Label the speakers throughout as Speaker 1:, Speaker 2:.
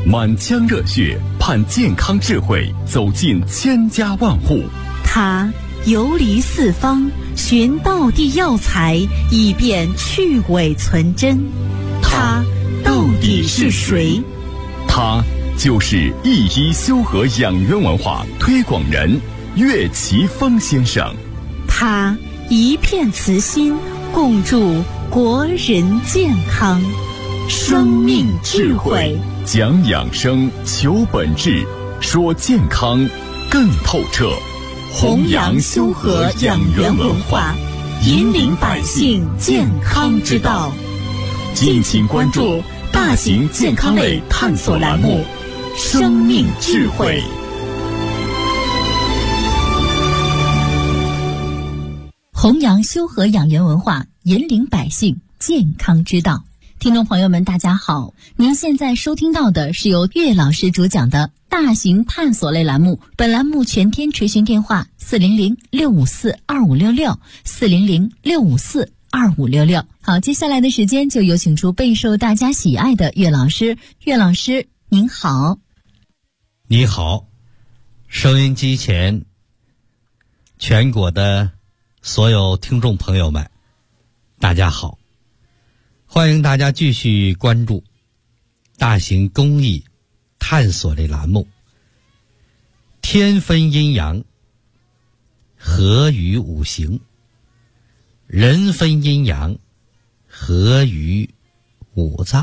Speaker 1: 满腔热血盼健康智慧走进千家万户。
Speaker 2: 他游离四方，寻道地药材，以便去伪存真。他到底是谁？
Speaker 1: 他就是一一修和养元文化推广人岳奇峰先生。
Speaker 2: 他一片慈心，共筑国人健康。生命智慧，
Speaker 1: 讲养生，求本质，说健康更透彻。
Speaker 2: 弘扬修和养元文化，引领百姓健康之道。
Speaker 1: 敬请关注大型健康类探索栏目《生命智慧》。
Speaker 3: 弘扬修和养元文化，引领百姓健康之道。听众朋友们大家好，您现在收听到的是由岳老师主讲的大型探索类栏目，本栏目全天垂询电话400-654-2566，400-654-2566。好，接下来的时间就有请出备受大家喜爱的岳老师。岳老师您好。
Speaker 4: 你好，收音机前全国的所有听众朋友们大家好，欢迎大家继续关注大型公益探索类栏目，天分阴阳，合于五行，人分阴阳，合于五脏。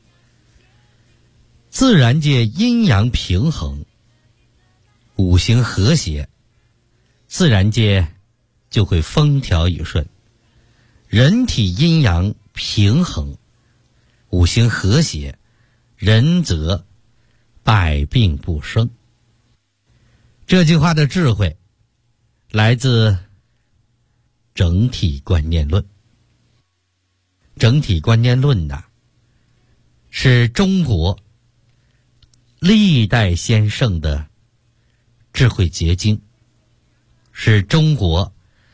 Speaker 4: 自然界阴阳平衡，五行和谐，自然界就会风调雨顺。人体阴阳平衡，五行和谐，人则百病不生。这句话的智慧来自整体观念论。整体观念论呢，是中国历代先圣的智慧结晶，是中国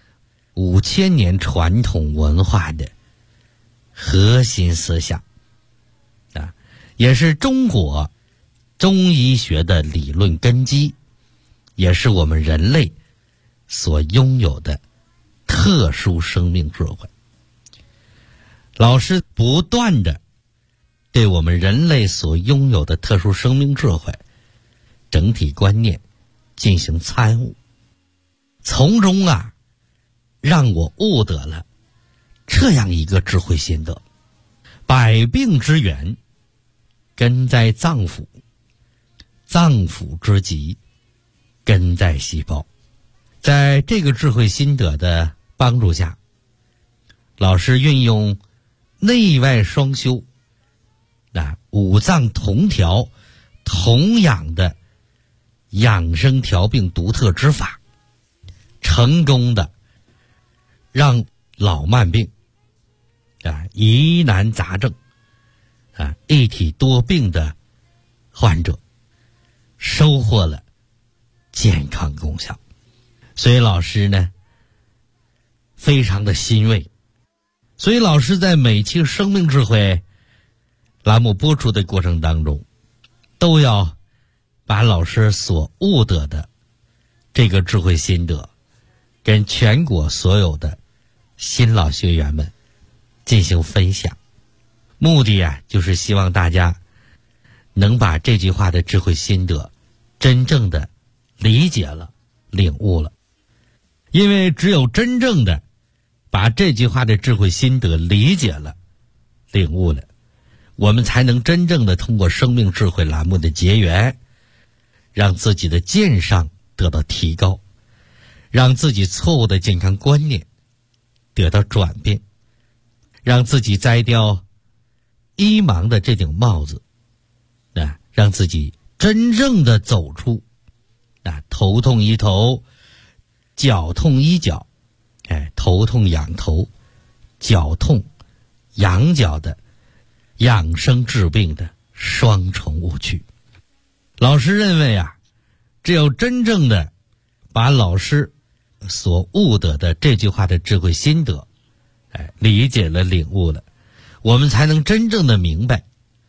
Speaker 4: 5000年传统文化的核心思想啊，也是中国中医学的理论根基，也是我们人类所拥有的特殊生命智慧。老师不断的对我们人类所拥有的特殊生命智慧整体观念进行参悟，从中让我悟得了这样一个智慧心得：百病之源根在脏腑，脏腑之疾根在细胞。在这个智慧心得的帮助下，老师运用内外双修、五脏同调同养的养生调病独特之法，成功的让老慢病疑难杂症一体多病的患者收获了健康功效。所以老师呢非常的欣慰，所以老师在每期生命智慧栏目播出的过程当中，都要把老师所悟得的这个智慧心得跟全国所有的新老学员们进行分享，目的就是希望大家能把这句话的智慧心得真正的理解了、领悟了。因为只有真正的把这句话的智慧心得理解了、领悟了，我们才能真正的通过生命智慧栏目的结缘，让自己的健上得到提高，让自己错误的健康观念得到转变，让自己摘掉医盲的这顶帽子，让自己真正的走出头痛医头，脚痛医脚，头痛养头，脚痛养脚的养生治病的双重误区。老师认为只有真正的把老师所悟得的这句话的智慧心得理解了、领悟了，我们才能真正的明白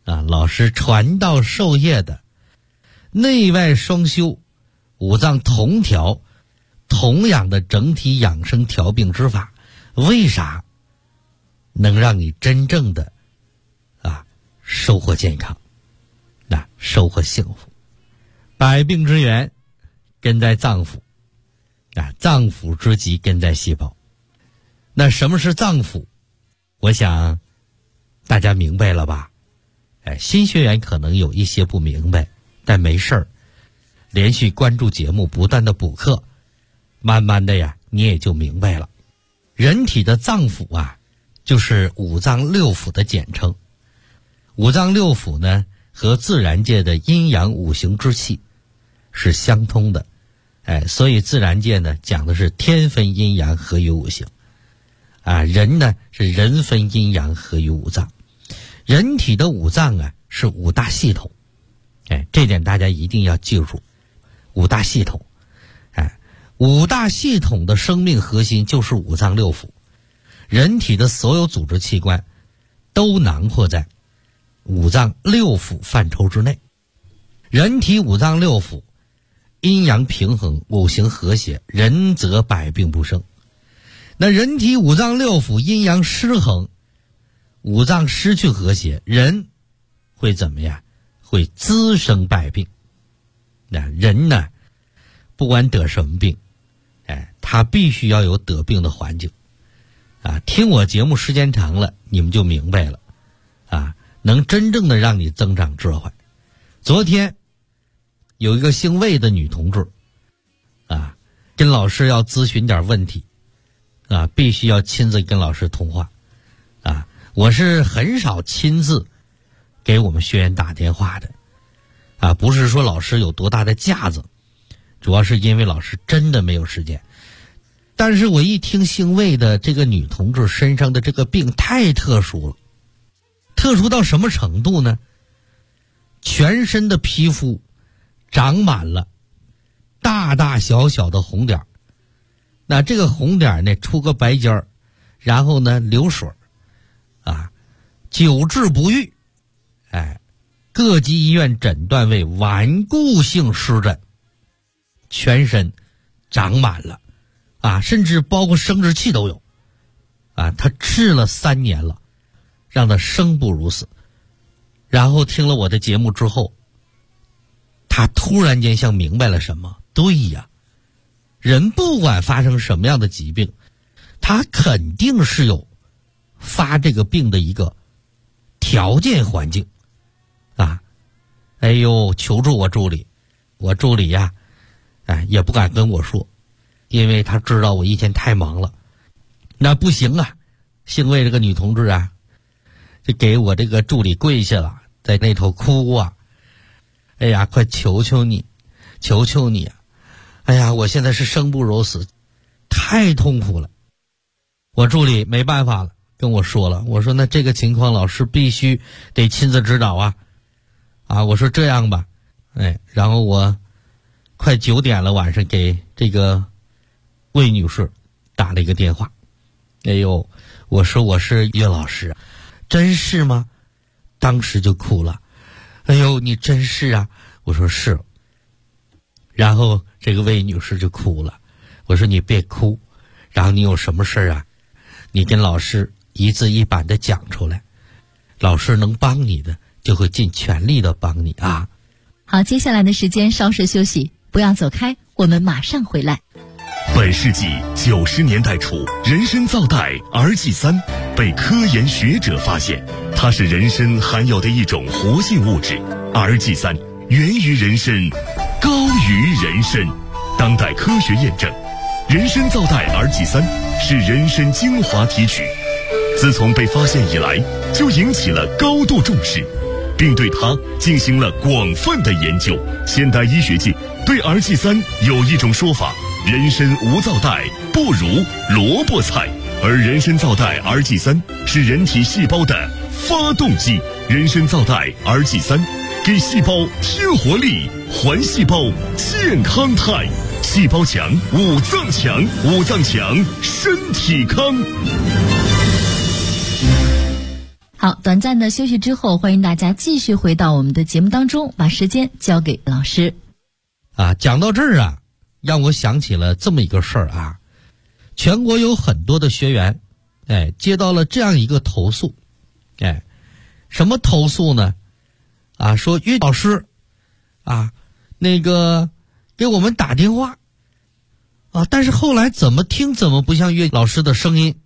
Speaker 4: 老师传道授业的内外双修、五脏同调、同样的整体养生调病之法，为啥能让你真正的收获健康，收获幸福？百病之源根在脏腑，脏腑之极根在细胞。那什么是脏腑？我想大家明白了吧？新学员可能有一些不明白，但没事儿，连续关注节目，不断的补课，慢慢的呀，你也就明白了。人体的脏腑就是五脏六腑的简称。五脏六腑呢，和自然界的阴阳五行之气是相通的，所以自然界呢讲的是天分阴阳，合于五行。人呢是人分阴阳，合于五脏。人体的五脏是五大系统，这点大家一定要记住。五大系统，五大系统的生命核心就是五脏六腑。人体的所有组织器官都囊括在五脏六腑范畴之内。人体五脏六腑阴阳平衡，五行和谐，人则百病不生。那人体五脏六腑阴阳失衡，五脏失去和谐，人会怎么样？会滋生百病。人呢，不管得什么病，他必须要有得病的环境。听我节目时间长了，你们就明白了。能真正的让你增长智慧。昨天有一个姓魏的女同志，跟老师要咨询点问题，必须要亲自跟老师通话。我是很少亲自给我们学员打电话的，不是说老师有多大的架子，主要是因为老师真的没有时间。但是我一听姓魏的这个女同志身上的这个病太特殊了，特殊到什么程度呢？全身的皮肤长满了大大小小的红点，那这个红点呢出个白尖儿，然后呢流水，久治不愈。各级医院诊断为顽固性湿疹，全身长满了，甚至包括生殖器都有。他治了3年了，让他生不如死。然后听了我的节目之后，他突然间像明白了什么。对呀，人不管发生什么样的疾病，他肯定是有发这个病的一个条件环境。求助我助理，我助理呀，也不敢跟我说，因为他知道我一天太忙了。那不行啊，姓魏这个女同志就给我这个助理跪下了，在那头哭快求求你，求求你我现在是生不如死，太痛苦了。我助理没办法了，跟我说了，我说那这个情况老师必须得亲自指导我说这样吧，然后我快9点了，晚上给这个魏女士打了一个电话。我说我是岳老师，真是吗？当时就哭了。你真是啊？我说是。然后这个魏女士就哭了。我说你别哭，然后你有什么事你跟老师一字一板的讲出来，老师能帮你的就会尽全力的帮你
Speaker 3: 好，接下来的时间稍事休息，不要走开，我们马上回来。
Speaker 1: 本世纪90年代初，人参皂苷 RG3 被科研学者发现，它是人参含有的一种活性物质。RG3 源于人参，高于人参。当代科学验证，人参皂苷 RG3 是人参精华提取，自从被发现以来，就引起了高度重视，并对它进行了广泛的研究。现代医学界对 RG3 有一种说法：人参无皂苷不如萝卜菜，而人参皂苷 RG3 是人体细胞的发动机。人参皂苷 RG3 给细胞添活力，还细胞健康态。细胞强，五脏强，五脏强，身体康。
Speaker 3: 好，短暂的休息之后，欢迎大家继续回到我们的节目当中，把时间交给老师。
Speaker 4: 讲到这儿啊，让我想起了这么一个事儿啊。全国有很多的学员，接到了这样一个投诉，什么投诉呢？说岳老师，那个给我们打电话，但是后来怎么听怎么不像岳老师的声音。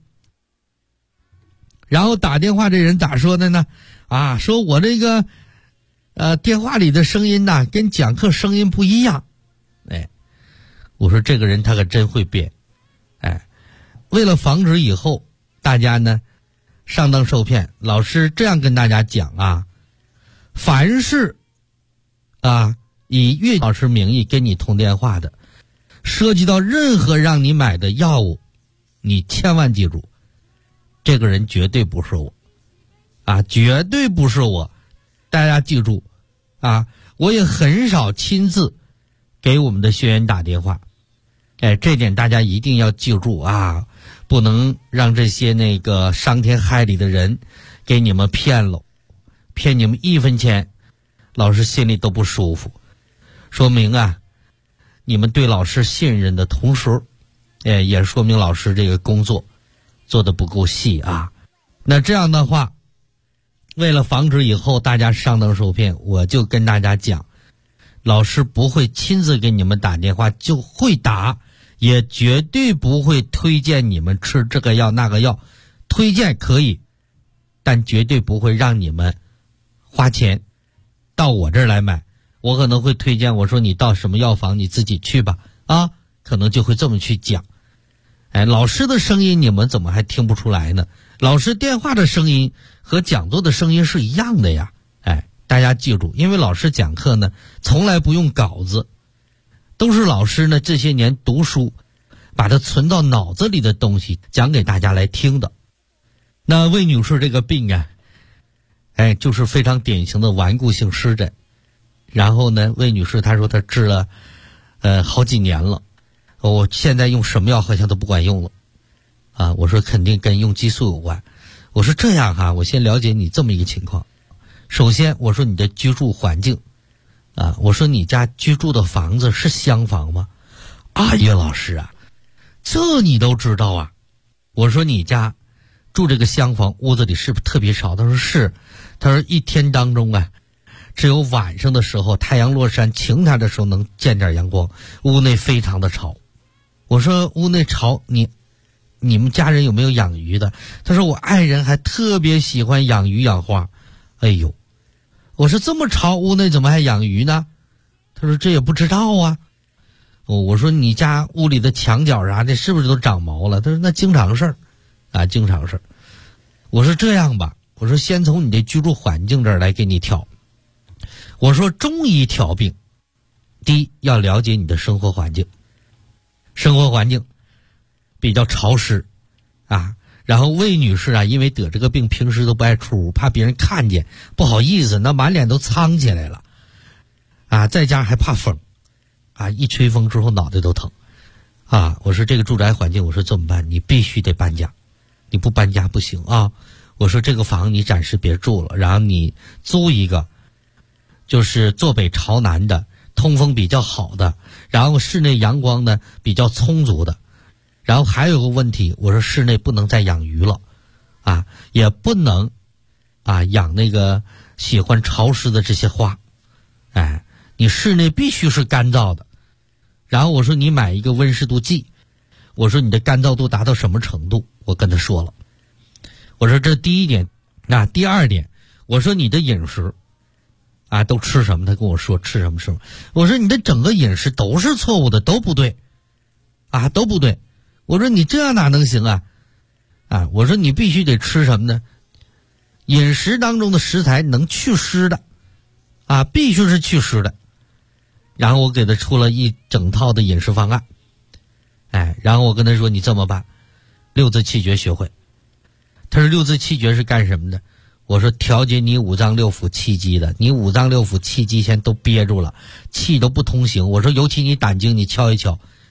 Speaker 4: 然后打电话这人咋说的呢？说我这个电话里的声音呐，跟讲课声音不一样。我说这个人他可真会编。为了防止以后大家呢上当受骗，老师这样跟大家讲凡是以岳老师名义跟你通电话的，涉及到任何让你买的药物，你千万记住，这个人绝对不是我，绝对不是我。大家记住，我也很少亲自给我们的学员打电话，这点大家一定要记住不能让这些那个伤天害理的人给你们骗了，骗你们1分钱，老师心里都不舒服。说明你们对老师信任的同时，也说明老师这个工作做得不够细那这样的话，为了防止以后大家上当受骗，我就跟大家讲，老师不会亲自给你们打电话，就会打，也绝对不会推荐你们吃这个药那个药，推荐可以，但绝对不会让你们花钱到我这儿来买。我可能会推荐，我说你到什么药房你自己去吧，可能就会这么去讲。老师的声音你们怎么还听不出来呢？老师电话的声音和讲座的声音是一样的呀。大家记住，因为老师讲课呢从来不用稿子，都是老师呢这些年读书把它存到脑子里的东西讲给大家来听的。那魏女士这个病就是非常典型的顽固性湿疹。然后呢，魏女士她说她治了好几年了，我现在用什么药好像都不管用了我说肯定跟用激素有关。我说这样我先了解你这么一个情况。首先我说你的居住环境我说你家居住的房子是厢房吗？岳老师这你都知道我说你家住这个厢房，屋子里是不是特别吵？他说是。他说一天当中只有晚上的时候，太阳落山晴天的时候能见点阳光，屋内非常的吵。我说屋内吵，你们家人有没有养鱼的？他说我爱人还特别喜欢养鱼养花。我说这么吵，屋内怎么还养鱼呢？他说这也不知道我说你家屋里的墙角啥的是不是都长毛了？他说那经常事儿经常事儿。我说这样吧，我说先从你的居住环境这儿来给你调。我说中医调病，第一要了解你的生活环境，生活环境比较潮湿然后魏女士因为得这个病，平时都不爱出屋，怕别人看见，不好意思，那满脸都苍起来了在家还怕风一吹风之后脑袋都疼我说这个住宅环境，我说怎么办？你必须得搬家，你不搬家不行我说这个房你暂时别住了，然后你租一个就是坐北朝南的，通风比较好的，然后室内阳光呢比较充足的。然后还有个问题，我说室内不能再养鱼了也不能养那个喜欢潮湿的这些花你室内必须是干燥的。然后我说你买一个温湿度计，我说你的干燥度达到什么程度，我跟他说了。我说这第一点第二点，我说你的饮食都吃什么？他跟我说吃什么吃什么。我说你的整个饮食都是错误的，都不对都不对。我说你这样哪能行我说你必须得吃什么呢？饮食当中的食材能去湿的必须是去湿的。然后我给他出了一整套的饮食方案然后我跟他说你这么办，6字气诀学会。他说6字气诀是干什么的？我说调节你五脏六腑气机的，你五脏六腑气机现在都憋住了，气都不通行。我说尤其你胆经你敲一敲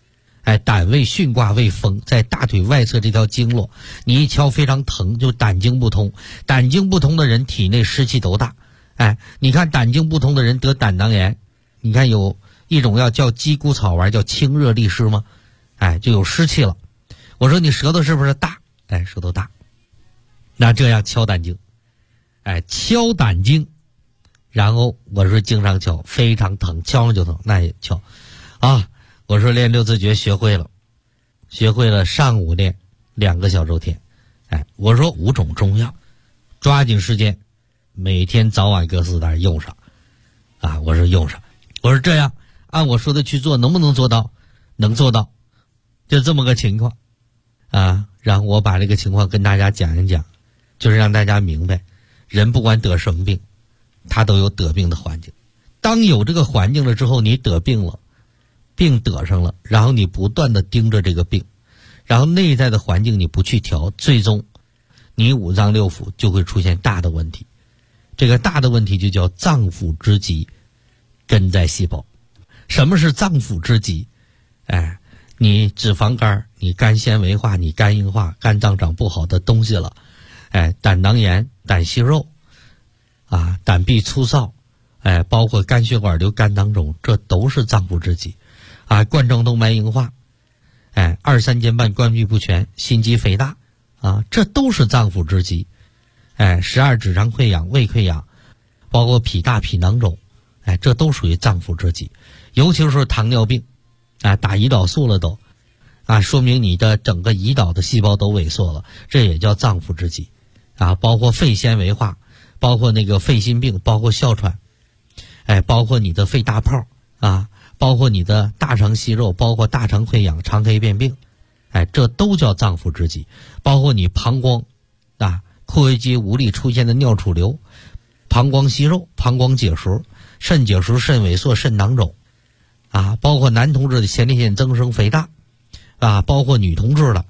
Speaker 4: 胆位巽卦为风，在大腿外侧这条经络，你一敲非常疼，就胆经不通。胆经不通的人体内湿气都大。你看胆经不通的人得胆囊炎，你看有一种药叫鸡骨草丸，叫清热利湿吗？就有湿气了。我说你舌头是不是大？舌头大。那这样敲胆经，敲胆经，然后我说经常敲，非常疼，敲上就疼，那也敲啊。我说练六字诀学会了，上午练2个小周天。我说5种中药，抓紧时间，每天早晚各4袋用上。我说用上。我说这样按我说的去做，能不能做到？能做到，就这么个情况然后我把这个情况跟大家讲一讲，就是让大家明白，人不管得什么病，他都有得病的环境。当有这个环境了之后，你得病了，病得上了，然后你不断的盯着这个病，然后内在的环境你不去调，最终你5脏6腑就会出现大的问题。这个大的问题就叫脏腑之疾根在细胞。什么是脏腑之疾？你脂肪肝，你肝纤维化，你肝硬化，肝脏长不好的东西了。胆囊炎、胆息肉胆壁粗糙，包括肝血管瘤、肝囊肿，这都是脏腑之疾。冠状动脉硬化，2、3间半关闭不全，心肌肥大这都是脏腑之疾。12指肠溃疡、胃溃疡，包括脾大、脾囊肿，这都属于脏腑之疾。尤其是糖尿病打胰岛素了都说明你的整个胰岛的细胞都萎缩了，这也叫脏腑之疾包括肺纤维化，包括那个肺心病，包括哮喘，包括你的肺大泡包括你的大肠息肉，包括大肠溃疡、肠黑变病，这都叫脏腑之疾。包括你膀胱括约肌无力出现的尿储留、膀胱息肉、膀胱结石、肾结石、肾萎缩、肾囊肿包括男同志的前列腺增生肥大包括女同志的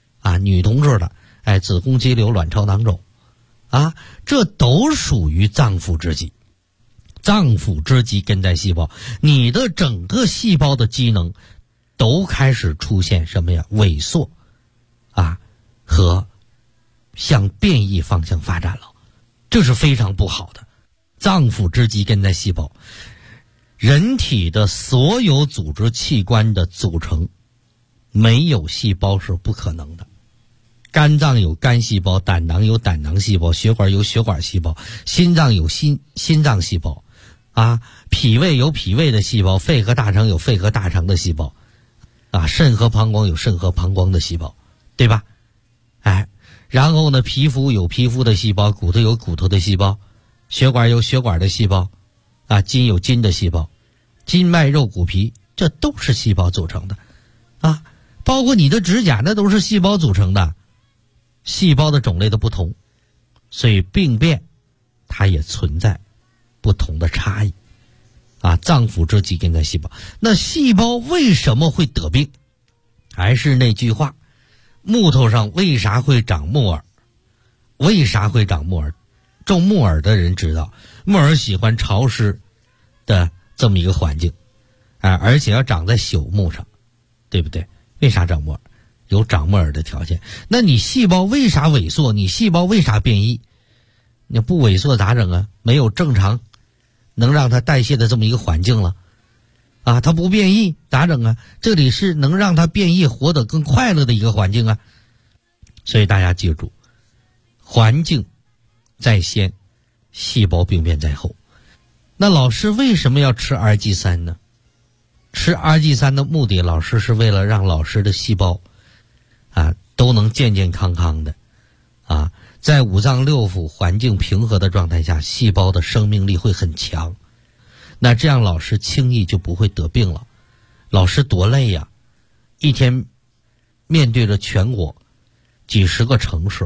Speaker 4: 子宫肌瘤、卵巢囊肿这都属于脏腑之疾。脏腑之疾根在细胞，你的整个细胞的机能都开始出现什么呀？萎缩和向变异方向发展了，这是非常不好的。脏腑之疾根在细胞，人体的所有组织器官的组成没有细胞是不可能的。肝脏有肝细胞，胆囊有胆囊细胞，血管有血管细胞，心脏有心脏细胞脾胃有脾胃的细胞，肺和大肠有肺和大肠的细胞肾和膀胱有肾和膀胱的细胞，对吧？然后呢，皮肤有皮肤的细胞，骨头有骨头的细胞，血管有血管的细胞筋有筋的细胞，筋脉肉骨皮，这都是细胞组成的包括你的指甲，那都是细胞组成的。细胞的种类的不同，所以病变它也存在不同的差异脏腑之疾根在细胞。那细胞为什么会得病？还是那句话，木头上为啥会长木耳？为啥会长木耳？种木耳的人知道，木耳喜欢潮湿的这么一个环境而且要长在朽木上，对不对？为啥长木耳？有长木耳的条件。那你细胞为啥萎缩？你细胞为啥变异？你不萎缩咋整没有正常能让它代谢的这么一个环境了它不变异咋整这里是能让它变异活得更快乐的一个环境所以大家记住，环境在先，细胞病变在后。那老师为什么要吃 RG3 呢？吃 RG3 的目的，老师是为了让老师的细胞都能健健康康的在5脏6腑环境平和的状态下，细胞的生命力会很强。那这样老师轻易就不会得病了。老师多累呀，一天面对着全国几十个城市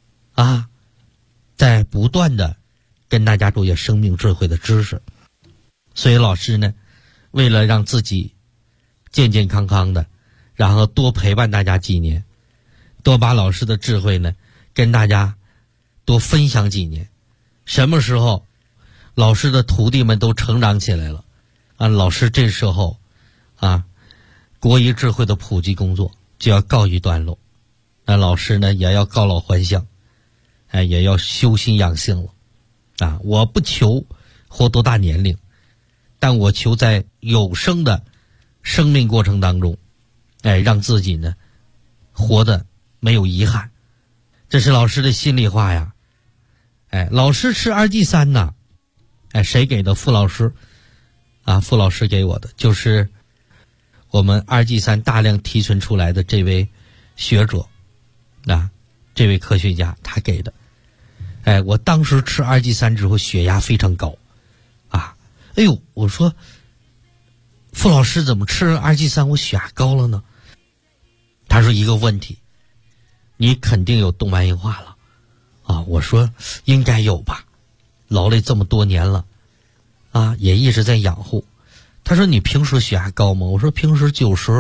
Speaker 4: 在不断的跟大家注意生命智慧的知识。所以老师呢，为了让自己健健康康的，然后多陪伴大家几年，多把老师的智慧呢跟大家多分享几年。什么时候老师的徒弟们都成长起来了老师这时候国医智慧的普及工作就要告一段落。那老师呢也要告老还乡，也要修心养性了啊！我不求活多大年龄，但我求在有生的生命过程当中，让自己呢活得没有遗憾。这是老师的心里话呀。老师吃2G3呢，谁给的？傅老师啊，傅老师给我的，就是我们2G3大量提纯出来的这位学者啊，这位科学家他给的。我当时吃2G3之后血压非常高啊，我说傅老师怎么吃2G3我血压高了呢？他说一个问题，你肯定有动脉硬化了啊。我说应该有吧，劳累这么多年了啊，也一直在养护。他说你平时血压高吗？我说平时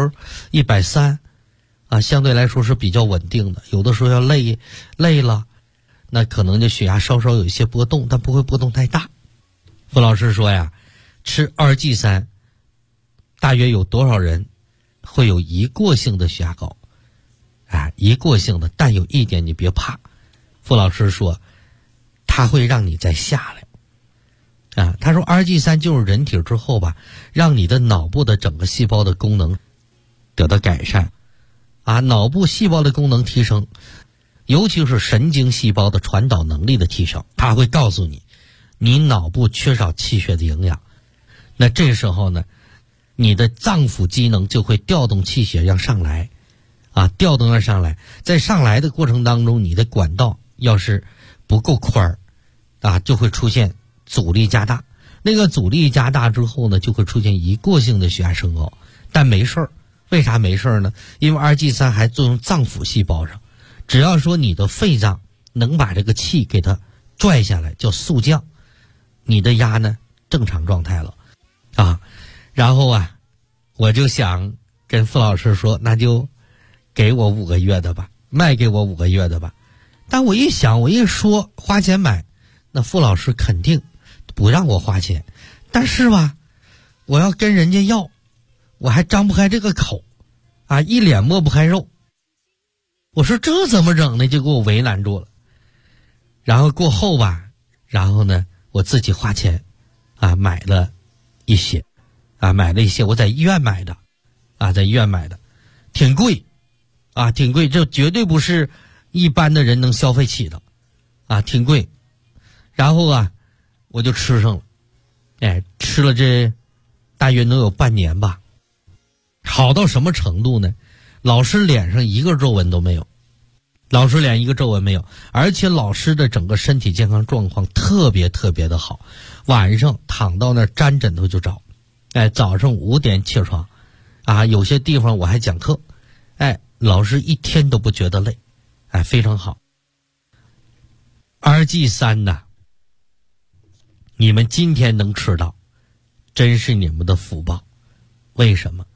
Speaker 4: 90、130啊，相对来说是比较稳定的，有的时候要累了，那可能就血压稍稍有一些波动，但不会波动太大。傅老师说呀，吃2G3大约有多少人会有一过性的血压高？一过性的，但有一点你别怕，傅老师说它会让你再下来啊。他说2G3就是人体之后吧，让你的脑部的整个细胞的功能得到改善啊，脑部细胞的功能提升，尤其是神经细胞的传导能力的提升。它会告诉你你脑部缺少气血的营养，那这时候呢你的脏腑机能就会调动气血让上来啊，调动上来，在上来的过程当中，你的管道要是不够宽啊，就会出现阻力加大。那个阻力加大之后呢，就会出现一过性的血压升高。但没事儿，为啥没事儿呢？因为2G3还作用脏腑细胞上，只要说你的肺脏能把这个气给它拽下来，叫速降，你的压呢正常状态了啊。然后啊，我就想跟傅老师说，那就给我5个月的吧，卖给我5个月的吧。但我一想，我一说花钱买，那傅老师肯定不让我花钱。但是吧，我要跟人家要，我还张不开这个口啊，一脸抹不开肉。我说这怎么整呢？就给我为难住了。然后过后吧，然后呢，我自己花钱啊买了一些我在医院买的啊，在医院买的，挺贵啊，挺贵，这绝对不是一般的人能消费起的啊，挺贵。然后啊，我就吃上了，吃了这大约能有半年吧。好到什么程度呢？老师脸上一个皱纹都没有，老师脸一个皱纹没有，而且老师的整个身体健康状况特别特别的好。晚上躺到那儿沾枕头就着，早上5点起床啊，有些地方我还讲课，老师一天都不觉得累，非常好。2G3呢，你们今天能吃到，真是你们的福报。为什么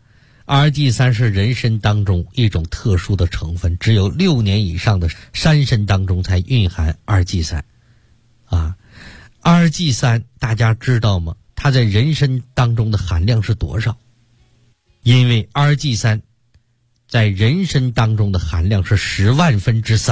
Speaker 4: ？2G3是人参当中一种特殊的成分，只有6年以上的山参当中才蕴含2G3啊。2G3大家知道吗？它在人参当中的含量是多少？因为2G3在人参当中的含量是10万分之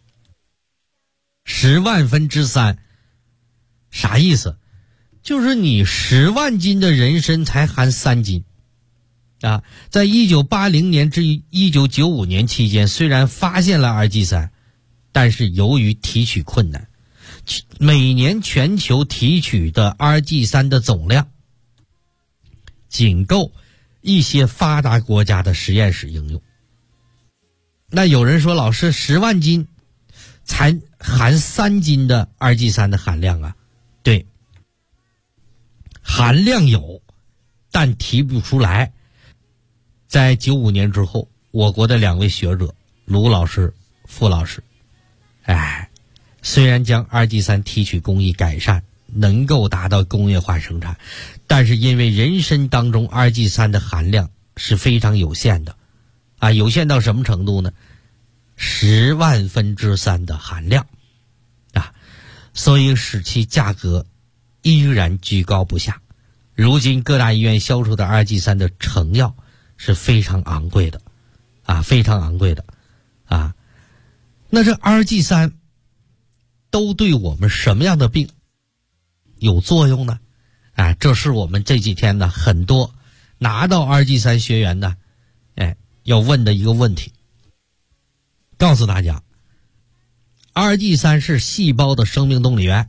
Speaker 4: 3。10万分之3啥意思？就是你10万斤的人参才含3斤啊。在1980年至1995年期间，虽然发现了2G3，但是由于提取困难，每年全球提取的2G3的总量仅够一些发达国家的实验室应用。那有人说，老师10万斤才含3斤的2G3的含量啊？对，含量有，但提不出来。在95年之后，我国的2位学者卢老师、傅老师，虽然将2G3提取工艺改善，能够达到工业化生产，但是因为人参当中2G3的含量是非常有限的啊，有限到什么程度呢？10万分之3的含量啊，所以使其价格依然居高不下。如今各大医院销售的2G3的成药是非常昂贵的，非常昂贵的，那这 RG3 都对我们什么样的病有作用呢？这是我们这几天呢很多拿到 RG3 学员的，要问的一个问题。告诉大家 ，RG3 是细胞的生命动力源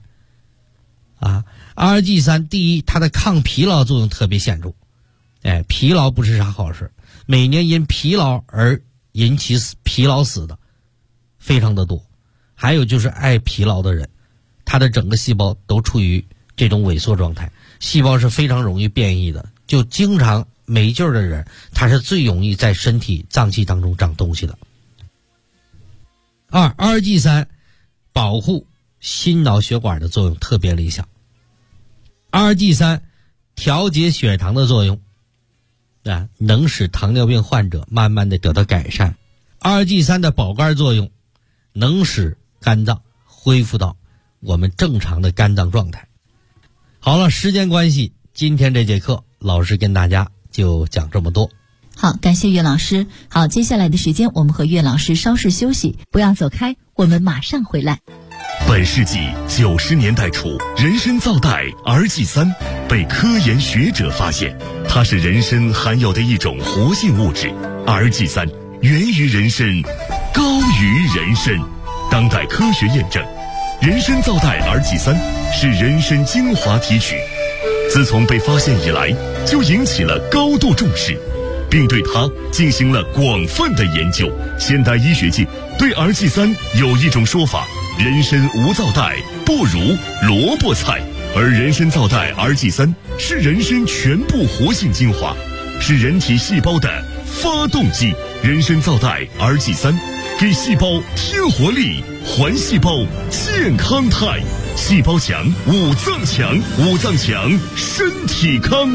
Speaker 4: ，RG3 第一，它的抗疲劳作用特别显著，疲劳不是啥好事，每年因疲劳而引起疲劳死的非常的多，还有就是爱疲劳的人，他的整个细胞都处于这种萎缩状态，细胞是非常容易变异的，就经常没劲儿的人，他是最容易在身体脏器当中长东西的。RG3 保护心脑血管的作用特别理想。RG3 调节血糖的作用，能使糖尿病患者慢慢的得到改善。RG3 的保肝作用，能使肝脏恢复到我们正常的肝脏状态。好了，时间关系，今天这节课老师跟大家就讲这么多。
Speaker 3: 好，感谢岳老师。好，接下来的时间我们和岳老师稍事休息，不要走开，我们马上回来。
Speaker 1: 本世纪90年代初，人参皂苷 RG3 被科研学者发现，它是人参含有的一种活性物质。RG3 源于人参，高于人参。当代科学验证，人参皂苷 RG3 是人参精华提取，自从被发现以来，就引起了高度重视，并对它进行了广泛的研究。现代医学界对 RG3 有一种说法：人参无皂苷不如萝卜菜，而人参皂苷 RG3 是人参全部活性精华，是人体细胞的发动机。人参皂苷 RG3 给细胞添活力，还细胞健康态。细胞强，五脏强，五脏强，身体康。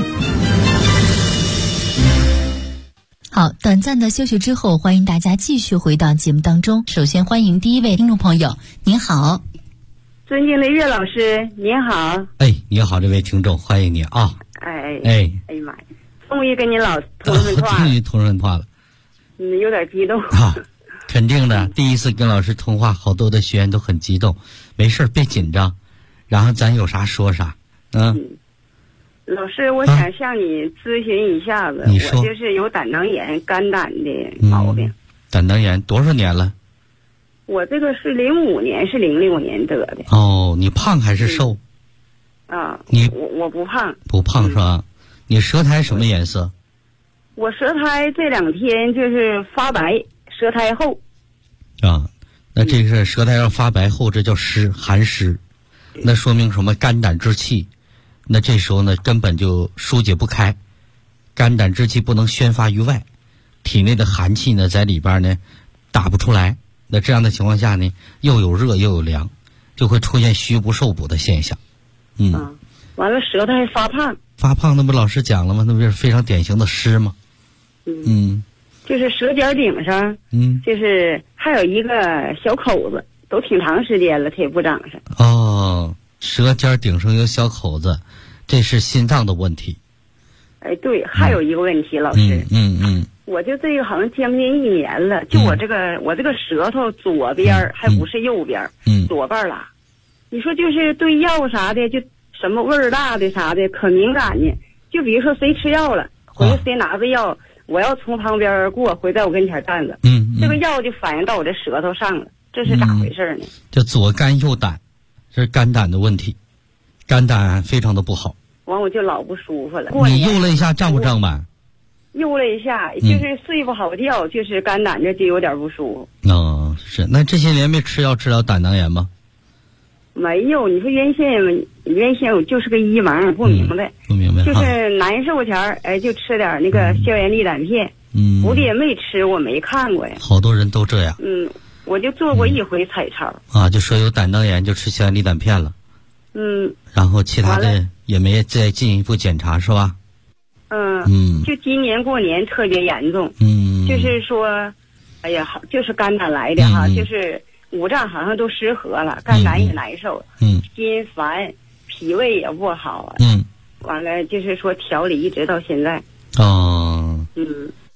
Speaker 3: 好，短暂的休息之后，欢迎大家继续回到节目当中。首先欢迎第一位听众朋友，您好。
Speaker 5: 尊敬的岳老师，您好。
Speaker 4: 你好，这位听众，欢迎你啊。
Speaker 5: 哎呀妈呀，终于跟您老通上话了。
Speaker 4: 终于通上话了。
Speaker 5: 有点激动。
Speaker 4: 肯定的，第一次跟老师通话，好多的学员都很激动。没事，别紧张，然后咱有啥说啥。
Speaker 5: 老师，我想向你咨询一下子，
Speaker 4: 你说。
Speaker 5: 我就是有胆囊炎、肝胆的毛病。
Speaker 4: 胆囊炎多少年了？
Speaker 5: 我这个是05年，是06年得的。
Speaker 4: 哦，你胖还是瘦？
Speaker 5: 我不胖。
Speaker 4: 不胖是吧？你舌苔什么颜色？
Speaker 5: 我舌苔这2天就是发白，舌苔厚。
Speaker 4: 那这是舌苔要发白厚，这叫湿，寒湿，那说明什么？肝胆之气，那这时候呢根本就疏解不开，肝胆之气不能宣发于外，体内的寒气呢在里边呢打不出来，那这样的情况下呢，又有热又有凉，就会出现虚不受补的现象。
Speaker 5: 完了舌苔发胖。
Speaker 4: 发胖那不老师讲了吗？那不是非常典型的湿吗？
Speaker 5: 就是舌尖顶上，就是还有一个小口子，都挺长时间了，它也不长上。
Speaker 4: 舌尖顶上有小口子，这是心脏的问题。
Speaker 5: 对，还有一个问题，老师。我就这个好像将近1年了，就我这个舌头左边还不是右边，左半拉。你说就是对药啥的，就什么味儿大的啥的，可敏感呢。就比如说谁吃药了，回来谁拿着药。我要从旁边过，回在我跟前站着，这个药就反映到我这舌头上了，这是咋回事呢？
Speaker 4: 这左肝右胆，这是肝胆的问题，肝胆非常的不好。
Speaker 5: 完我就老不舒服了。
Speaker 4: 你右了一下胀不胀吧？
Speaker 5: 右了一下，就是睡不好觉，就是肝胆这就有点不舒
Speaker 4: 服。是。那这些年没吃药治疗胆囊炎吗？
Speaker 5: 没有，你说原先我就是个一盲，不明白，就是难受前就吃点那个消炎利胆片，我的也没吃，我没看过呀。
Speaker 4: 好多人都这样。
Speaker 5: 我就做过1回彩超。
Speaker 4: 就说有胆囊炎就吃消炎利胆片了。然后其他的也没再进一步检查是吧？
Speaker 5: 就今年过年特别严重。就是说，哎呀，就是肝胆来的哈，就是五脏好像都失和了，肝胆也难受，心烦，脾胃也不好。完了就是说调理一直到现在。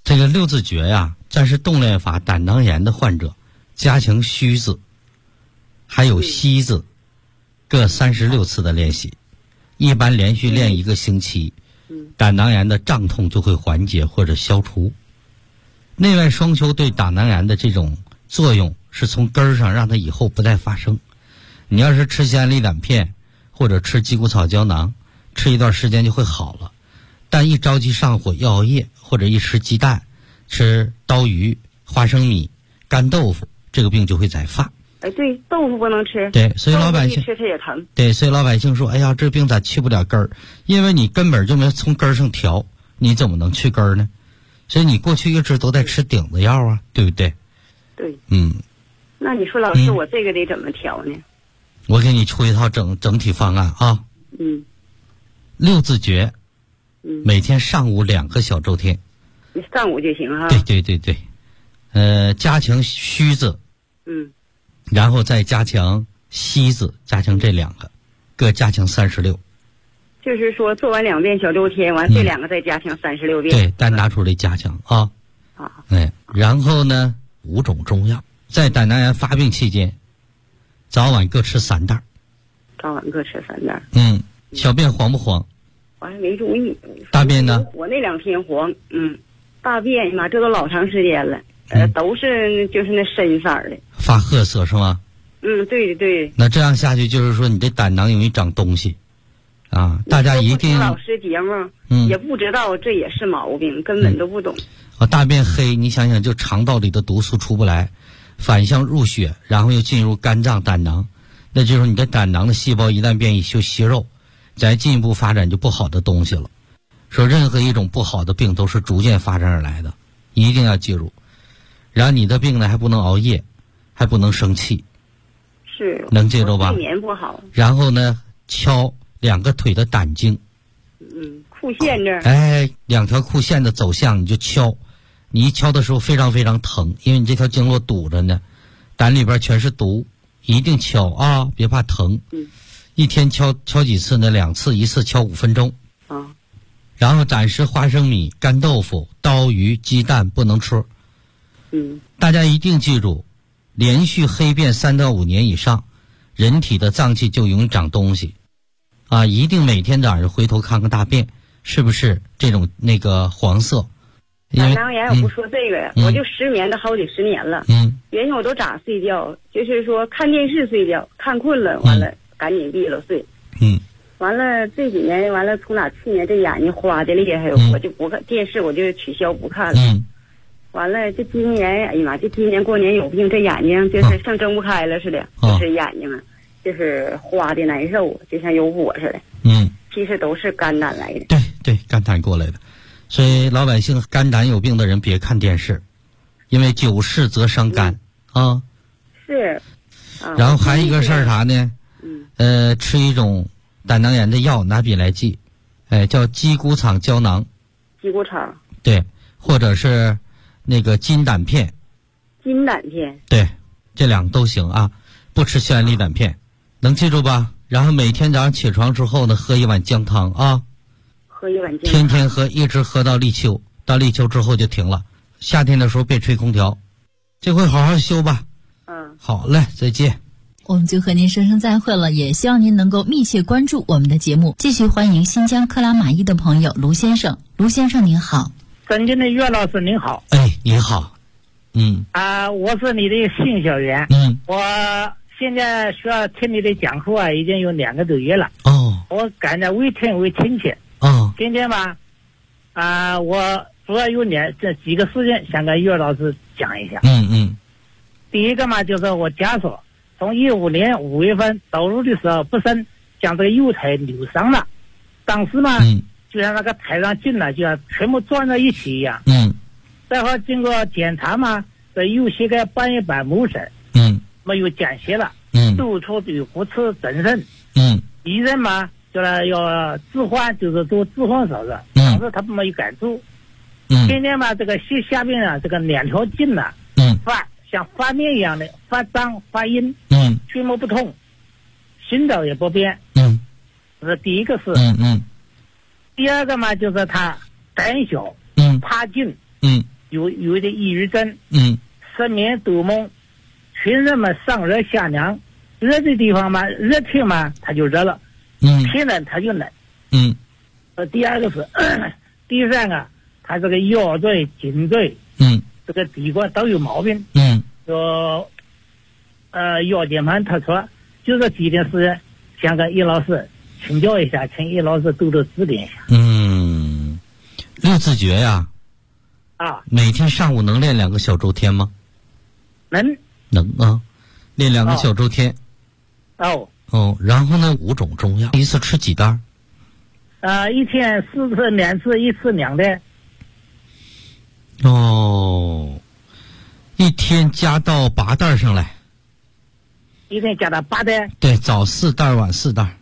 Speaker 4: 这个六字诀呀，暂时动练法胆囊炎的患者，加强虚字，还有息字，各36次的练习，一般连续练1个星期，胆囊炎的胀痛就会缓解或者消除。内外双修对胆囊炎的这种作用是从根儿上让它以后不再发生。你要是吃西安利胆片或者吃鸡骨草胶囊，吃一段时间就会好了，但一着急上火，一熬夜或者一吃鸡蛋、吃刀鱼、花生米、干豆腐，这个病就会再发。
Speaker 5: 对，豆腐不能吃。
Speaker 4: 对，所以老百姓
Speaker 5: 吃它也疼。
Speaker 4: 对，所以老百姓说：“哎呀，这病咋去不了根儿？因为你根本就没从根儿上调，你怎么能去根儿呢？所以你过去一直都在吃顶子药啊，对不对？”
Speaker 5: 对。
Speaker 4: 那
Speaker 5: 你说老师，我这个得怎么调呢？
Speaker 4: 我给你出一套整体方案啊。六字诀。每天上午2个小周天。
Speaker 5: 你上午就行哈。
Speaker 4: 对。加强虚字。然后再加强息字，加强这2个，各加强36。
Speaker 5: 就是说做完2遍小周天，完这2个再加强36遍。
Speaker 4: 对，单拿出来加强啊。然后呢，5种中药，在胆囊炎发病期间，早晚各吃3袋。
Speaker 5: 早晚各吃3袋。
Speaker 4: 小便黄不黄？
Speaker 5: 我还没注意。
Speaker 4: 大便呢？
Speaker 5: 我那2天黄。大便嘛，这都老长时间了。都是就是那深色的，
Speaker 4: 发褐色是吗？
Speaker 5: 对。
Speaker 4: 那这样下去就是说你的胆囊容易长东西啊！大家一定
Speaker 5: 老师节目，也不知道这也是毛病，根本都不懂。
Speaker 4: 大便黑，你想想，就肠道里的毒素出不来，反向入血，然后又进入肝脏、胆囊，那就是你的胆囊的细胞一旦变异就息肉，再进一步发展就不好的东西了。说任何一种不好的病都是逐渐发展而来的，一定要记住。然后你的病呢还不能熬夜，还不能生气，
Speaker 5: 是
Speaker 4: 能记住吧？
Speaker 5: 睡眠不好。
Speaker 4: 然后呢，敲2个腿的胆经，
Speaker 5: 裤线这儿。
Speaker 4: 2条裤线的走向你就敲，你一敲的时候非常非常疼，因为你这条经络堵着呢，胆里边全是毒，一定敲啊，别怕疼。一天敲几次呢？2次，一次敲5分钟。然后暂时花生米、干豆腐、刀鱼、鸡蛋不能吃。大家一定记住，连续黑便3到5年以上，人体的脏器就容易长东西啊！一定每天早上回头看看大便是不是这种那个黄色。
Speaker 5: 胆囊炎我不说这个呀，我就失眠都好几10年了。原先我都咋睡觉，就是说看电视睡觉，看困了完了赶紧闭了睡。完了这几年完了，从哪去年这眼睛花的厉害，我就不看电视，我就取消不看了。完了，这今年，哎呀妈，这今年过年有病，这眼睛就是像睁不开了似的，就是眼睛啊，就是花的难受，就像有火似的。其实都是肝胆来的。
Speaker 4: 对，肝胆过来的。所以老百姓肝胆有病的人别看电视，因为久视则伤肝啊。
Speaker 5: 是。
Speaker 4: 然后还有一个事儿啥呢？吃一种胆囊炎的药，拿笔来记，叫鸡骨草胶囊。
Speaker 5: 鸡骨草。
Speaker 4: 对，或者是。那个金胆片，对，这2个都行啊，不吃西安利胆片，能记住吧？然后每天早上起床之后呢，喝1碗姜汤啊，
Speaker 5: 喝1碗姜汤，
Speaker 4: 天天喝，一直喝到立秋，到立秋之后就停了。夏天的时候别吹空调，这回好好休吧。好嘞，再见。
Speaker 3: 我们就和您说声再会了，也希望您能够密切关注我们的节目。继续欢迎新疆克拉玛依的朋友卢先生。卢先生您好。
Speaker 6: 尊敬的岳老师您好。
Speaker 4: 您好。
Speaker 6: 我是你的信小员。我现在需要听你的讲课已经有2个多月了。我感觉为听为亲切。今天吧，我主要有这几个事情想跟岳老师讲一下。第一个嘛，就是我家属从15年5月份走路的时候不慎将这个右腿扭伤了，当时嘛。就像那个台上进了，就像全部撞在一起一样。再后经过检查嘛，这右膝盖半月板磨损，没有见血了。肚处有骨刺增生。医生嘛，就是要置换，就是做置换手术，当时他没有敢做。今天嘛，这个膝下边啊，这个2条筋呢，像发面一样的发胀发硬，全部不痛，行走也不便。这是第一个事。第二个嘛，就是他胆小，怕静， 有的抑郁症，失眠多梦，群人嘛上热下凉，热的地方嘛热天嘛它就热了，天冷它就冷，第二个是第三个，他这个腰椎、颈椎，这个底管都有毛病，说腰间盘突出，就这几件事想跟叶老师请教一下，请叶老师多多指点一下。
Speaker 4: 六字诀呀，每天上午能练2个小周天吗？能啊，练2个小周天。然后呢，5种中药，一次吃几袋？
Speaker 6: 一天4次2次，一次2袋。
Speaker 4: 一天加到8袋上来。
Speaker 6: 一天加到8袋。
Speaker 4: 对，早4袋，晚4袋。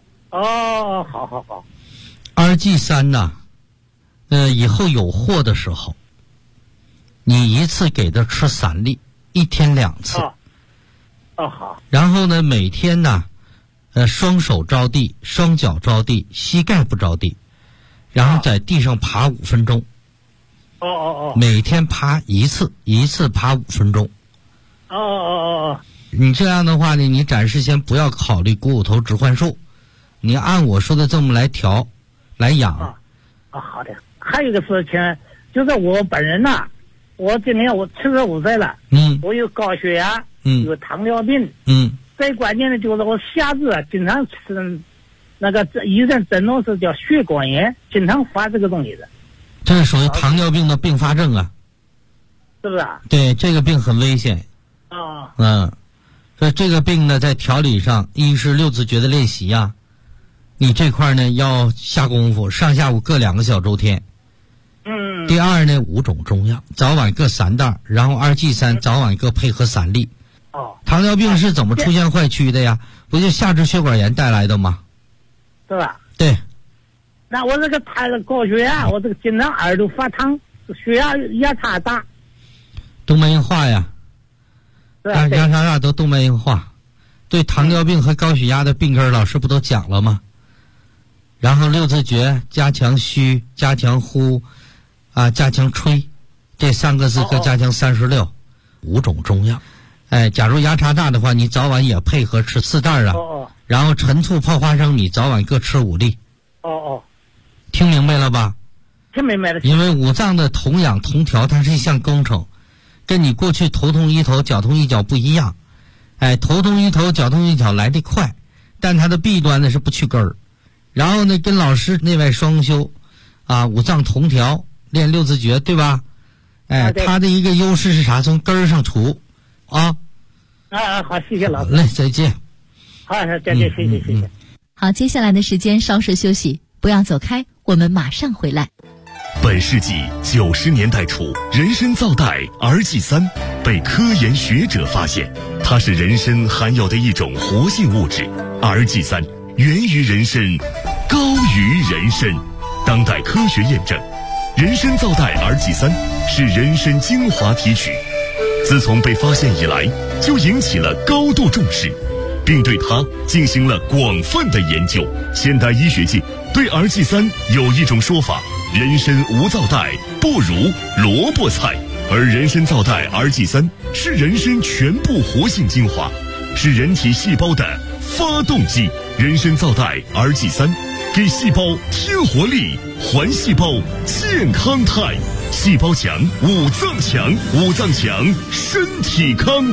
Speaker 6: 好。
Speaker 4: RG3呢，以后有货的时候，你一次给他吃3粒，一天2次。
Speaker 6: 好。
Speaker 4: 然后呢，每天呢，双手着地，双脚着地，膝盖不着地，然后在地上爬5分钟。每天爬一次爬5分钟。你这样的话呢，你暂时先不要考虑股骨头置换术，你按我说的这么来调，来养。
Speaker 6: 好的。还有一个事情，就是我本人呐，我今年我75岁了，我有高血压，有糖尿病，最关键的就是我下肢经常是那个医生诊断是叫血管炎，经常发这个东西的。
Speaker 4: 这是属于糖尿病的并发症啊，
Speaker 6: 是不是？
Speaker 4: 对，这个病很危险。所以这个病呢，在调理上，一是六字诀的练习呀，你这块呢要下功夫，上下午各2个小周天。第二呢，5种中药，早晚各3袋，然后2G3早晚各配合3粒。糖尿病是怎么出现坏曲的呀？不就下肢血管炎带来的吗？
Speaker 6: 是吧？
Speaker 4: 对。
Speaker 6: 那我这个高血压，我这个经常耳朵发烫，血压差大。
Speaker 4: 动脉硬化呀，压差大都动脉硬化。对糖尿病和高血压的病根，老师不都讲了吗？然后六字诀加强虚，加强呼，加强吹，这3个字各加强36。5种中药。假如压差大的话，你早晚也配合吃4袋啊。然后陈醋泡花生米早晚各吃5粒。听明白了吧？
Speaker 6: 听明白了。
Speaker 4: 因为五脏的同养同调，它是一项工程，跟你过去头痛医头，脚痛医脚不一样。头痛医头，脚痛医脚来得快，但它的弊端呢是不去根儿。然后呢，跟老师内外双修，五脏同调，练六字诀，对吧？它的一个优势是啥？从根儿上除。好，
Speaker 6: 谢谢老师。
Speaker 4: 好嘞，再见。
Speaker 6: 好，再见，谢谢。
Speaker 3: 好，接下来的时间稍事休息，不要走开，我们马上回来。
Speaker 1: 本世纪90年代初，人参皂苷 RG3 被科研学者发现，它是人参含有的一种活性物质。RG3 源于人参，高于人参。当代科学验证，人参皂苷 RG3 是人参精华提取，自从被发现以来，就引起了高度重视，并对它进行了广泛的研究。现代医学界对 RG3 有一种说法：人参无皂苷不如萝卜菜，而人参皂苷 RG3 是人参全部活性精华，是人体细胞的发动机。人参皂苷 RG3 给细胞添活力，还细胞健康态。细胞强，五脏强，五脏强，身体康。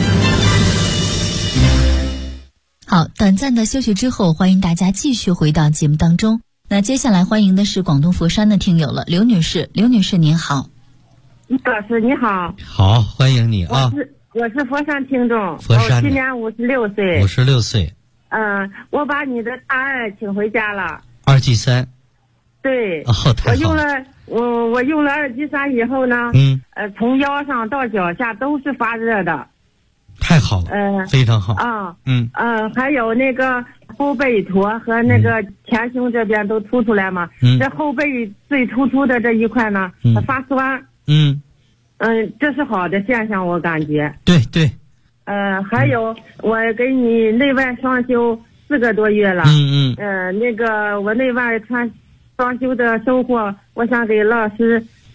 Speaker 3: 好，短暂的休息之后，欢迎大家继续回到节目当中。那接下来欢迎的是广东佛山的听友了，刘女士。刘女士您好。
Speaker 7: 老师你好。
Speaker 4: 好，欢迎你啊。
Speaker 7: 我是佛山听众，
Speaker 4: 佛山的，
Speaker 7: 今年56岁。
Speaker 4: 56岁。
Speaker 7: 我把你的大二请回家了。
Speaker 4: 2G3。
Speaker 7: 对。
Speaker 4: 太好了。
Speaker 7: 我用了2G3以后呢，从腰上到脚下都是发热的。
Speaker 4: 太好了。非常好。
Speaker 7: 还有那个后背驼和那个前胸这边都凸出来嘛。这后背最突出的这一块呢，它发酸。这是好的现象，我感觉。
Speaker 4: 对。
Speaker 7: 还有我给你内外双修4个多月了。那个我内外双修的收获，我想给老师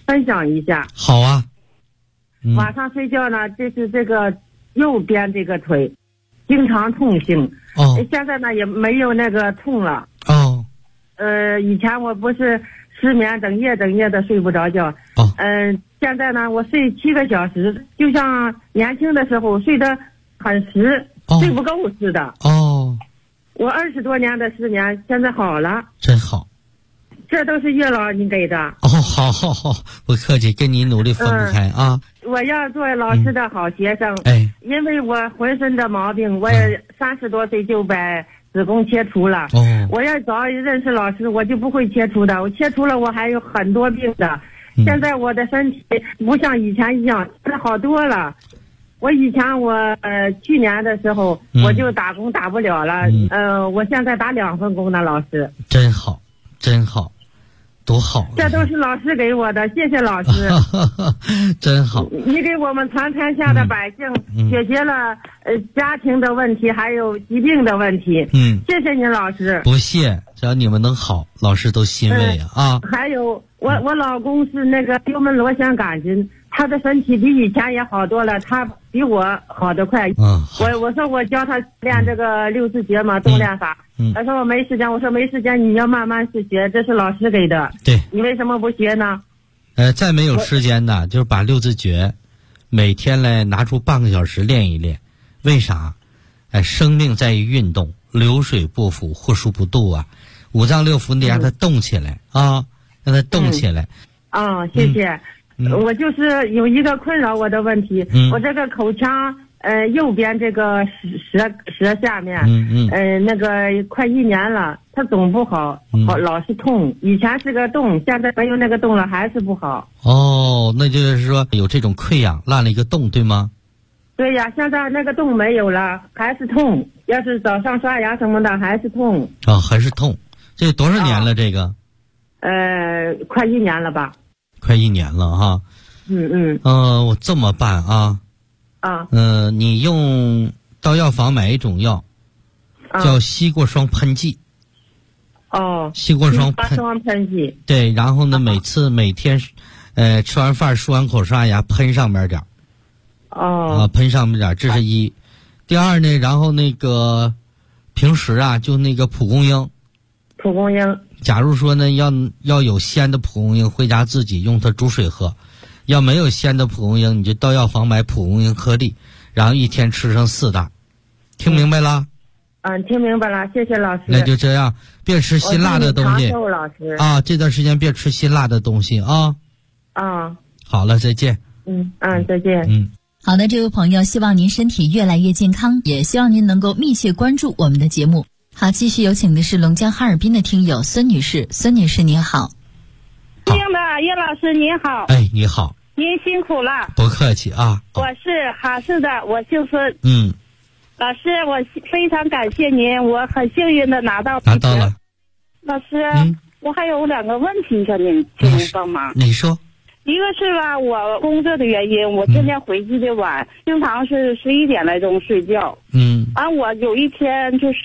Speaker 7: 分享一下。
Speaker 4: 好啊。
Speaker 7: 晚上睡觉呢，就是这个右边这个腿经常痛醒。现在呢也没有那个痛了。以前我不是失眠，整夜的睡不着觉。现在呢我睡7个小时，就像年轻的时候睡得很实，睡不够似的。我20多年的失眠现在好了。
Speaker 4: 真好。
Speaker 7: 这都是岳老你给的。
Speaker 4: 好，不客气，跟你努力分不开啊。
Speaker 7: 我要做老师的好学生。因为我浑身的毛病，我30多岁就把子宫切除了。我要早认识老师，我就不会切除的。我切除了，我还有很多病的。现在我的身体不像以前一样，好多了。我以前去年的时候我就打工打不了了。我现在打2份工呢，老师。
Speaker 4: 真好，真好。多好！
Speaker 7: 这都是老师给我的，谢谢老师。
Speaker 4: 真好！
Speaker 7: 你给我们全天下的百姓解决了家庭的问题，还有疾病的问题。谢谢您，老师。
Speaker 4: 不谢，只要你们能好，老师都欣慰啊。
Speaker 7: 还有我老公是那个幽门螺旋杆菌，他的身体比以前也好多了，他比我好得快。我说我教他练这个6字诀嘛，动练法。他说我没时间，我说没时间，你要慢慢去学，这是老师给的。
Speaker 4: 对，
Speaker 7: 你为什么不学呢？
Speaker 4: 再没有时间呢，就是把6字诀每天来拿出半个小时练一练。为啥？生命在于运动，流水不腐，户枢不蠹啊。5脏6腑你得让它动起来啊，让它动起来。
Speaker 7: 谢谢。我就是有一个困扰我的问题，我这个口腔右边这个舌下面，那个快1年了，它总不好，老是痛。以前是个洞，现在没有那个洞了，还是不好。
Speaker 4: 那就是说有这种溃疡，烂了一个洞，对吗？
Speaker 7: 对呀，现在那个洞没有了，还是痛。要是早上刷牙什么的，还是痛。
Speaker 4: 还是痛。这多少年了？这个？
Speaker 7: 快1年了吧。
Speaker 4: 快1年了哈。我这么办啊。你用到药房买一种药，叫西过霜喷剂。西过霜
Speaker 7: 喷剂。
Speaker 4: 对，然后呢，每天，吃完饭漱完口刷牙喷上面点儿。喷上面点儿，这是一。第二呢，然后那个平时啊，就那个蒲公英。假如说呢，要有鲜的蒲公英，回家自己用它煮水喝。要没有鲜的蒲公英，你就到药房买蒲公英颗粒，然后一天吃上4大，听明白了？
Speaker 7: 听明白了，谢谢老师。
Speaker 4: 那就这样，别吃辛辣的东西。
Speaker 7: 老师
Speaker 4: 这段时间别吃辛辣的东西啊。好了，再见。
Speaker 7: 再见。
Speaker 3: 好的，这位朋友，希望您身体越来越健康，也希望您能够密切关注我们的节目。好，继续有请的是龙江哈尔滨的听友孙女士。孙女士您好。
Speaker 8: 亲爱的叶老师您好。
Speaker 4: 你好。
Speaker 8: 您辛苦了。
Speaker 4: 不客气啊。
Speaker 8: 我是哈市的，我姓孙。老师，我非常感谢您，我很幸运的拿到了。老师，我还有2个问题向您请您帮忙。
Speaker 4: 你说。
Speaker 8: 一个是吧，我工作的原因，我天天回去的晚，经常是11点来钟睡觉。我有一天就